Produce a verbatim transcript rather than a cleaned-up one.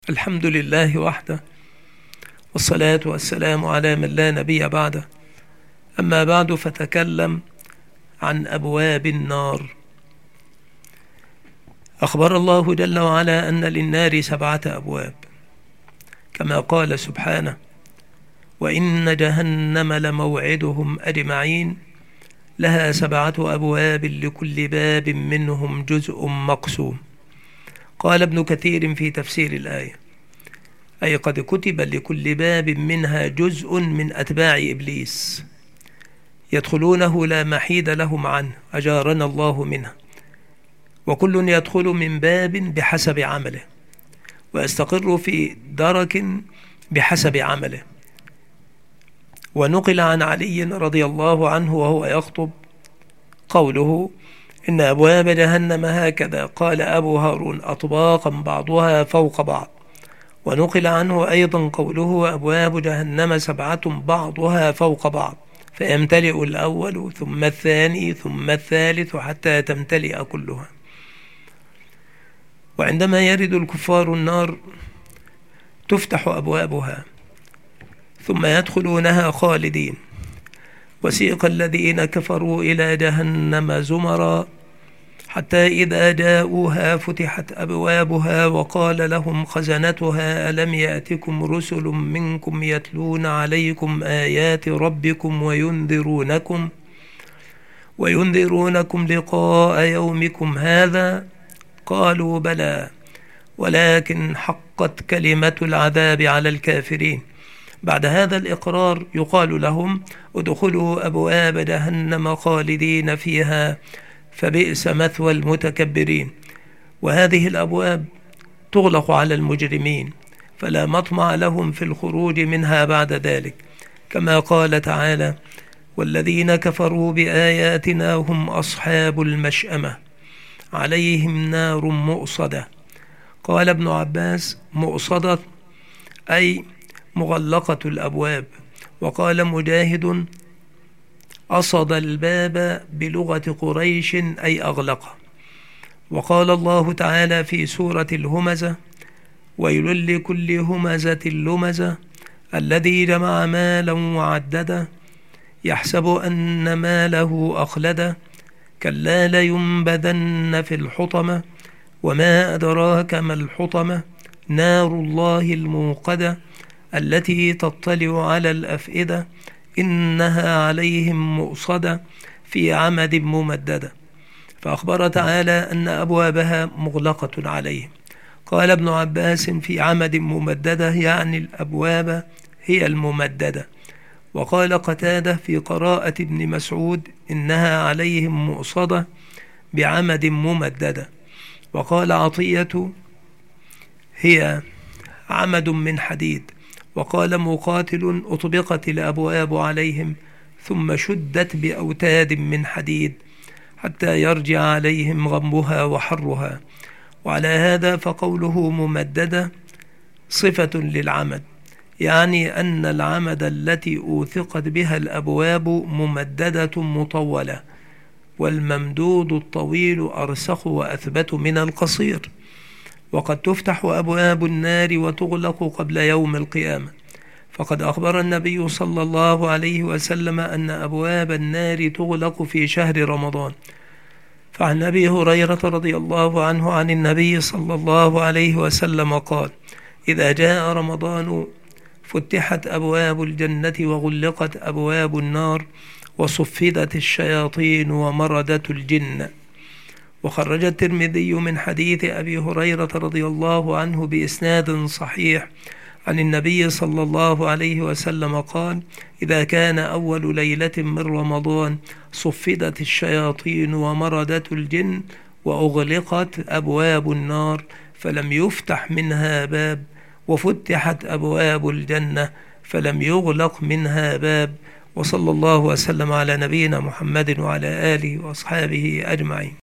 الحمد لله وحده، والصلاة والسلام على من لا نبي بعده. أما بعد، فتكلم عن أبواب النار. أخبر الله جل وعلا أن للنار سبعة أبواب، كما قال سبحانه: وإن جهنم لموعدهم أجمعين لها سبعة أبواب لكل باب منهم جزء مقسوم. قال ابن كثير في تفسير الآية: أي قد كتب لكل باب منها جزء من أتباع إبليس يدخلونه لا محيد لهم عنه، أجارنا الله منه، وكل يدخل من باب بحسب عمله ويستقر في درك بحسب عمله. ونقل عن علي رضي الله عنه وهو يخطب قوله: إن أبواب جهنم هكذا، قال أبو هارون: أطباقا بعضها فوق بعض. ونقل عنه أيضا قوله: أبواب جهنم سبعة بعضها فوق بعض، فيمتلئ الأول ثم الثاني ثم الثالث حتى تمتلئ كلها. وعندما يرد الكفار النار تفتح أبوابها ثم يدخلونها خالدين. وسيق الذين كفروا إلى جهنم زمرا حتى إذا جاءوها فتحت أبوابها وقال لهم خزنتها: ألم يأتكم رسل منكم يتلون عليكم آيات ربكم وينذرونكم وينذرونكم لقاء يومكم هذا؟ قالوا: بلى، ولكن حقت كلمة العذاب على الكافرين. بعد هذا الإقرار يقال لهم: ادخلوا أبواب جهنم خالدين فيها فبئس مثوى المتكبرين. وهذه الأبواب تغلق على المجرمين، فلا مطمع لهم في الخروج منها بعد ذلك، كما قال تعالى: والذين كفروا بآياتنا هم أصحاب المشأمة عليهم نار مؤصدة. قال ابن عباس: مؤصدة أي مغلقة الأبواب. وقال مجاهد: أصد الباب بلغة قريش أي أغلقه. وقال الله تعالى في سورة الهمزة: ويل لكل همزة لمزة الذي جمع مالا وعدده يحسب أن ماله أخلده كلا لينبذن في الحطمة وما أدراك ما الحطمة نار الله الموقدة التي تطلع على الأفئدة إنها عليهم مؤصدة في عمد ممددة. فأخبر تعالى أن أبوابها مغلقة عليهم. قال ابن عباس: في عمد ممددة يعني الأبواب هي الممددة. وقال قتادة في قراءة ابن مسعود: إنها عليهم مؤصدة بعمد ممددة. وقال عطية: هي عمد من حديد. وقال مقاتل: أطبقت الأبواب عليهم ثم شدت بأوتاد من حديد حتى يرجع عليهم غمها وحرها. وعلى هذا فقوله ممددة صفة للعمد، يعني أن العمد التي أوثقت بها الأبواب ممددة مطولة، والممدود الطويل أرسخ وأثبت من القصير. وقد تفتح أبواب النار وتغلق قبل يوم القيامة، فقد أخبر النبي صلى الله عليه وسلم أن أبواب النار تغلق في شهر رمضان. فعن أبي هريرة رضي الله عنه عن النبي صلى الله عليه وسلم قال: إذا جاء رمضان فتحت أبواب الجنة وغلقت أبواب النار وصفدت الشياطين ومردت الجن. وخرج الترمذي من حديث أبي هريرة رضي الله عنه بإسناد صحيح عن النبي صلى الله عليه وسلم قال: إذا كان أول ليلة من رمضان صفدت الشياطين ومردت الجن وأغلقت أبواب النار فلم يفتح منها باب، وفتحت أبواب الجنة فلم يغلق منها باب. وصلى الله وسلم على نبينا محمد وعلى آله وأصحابه أجمعين.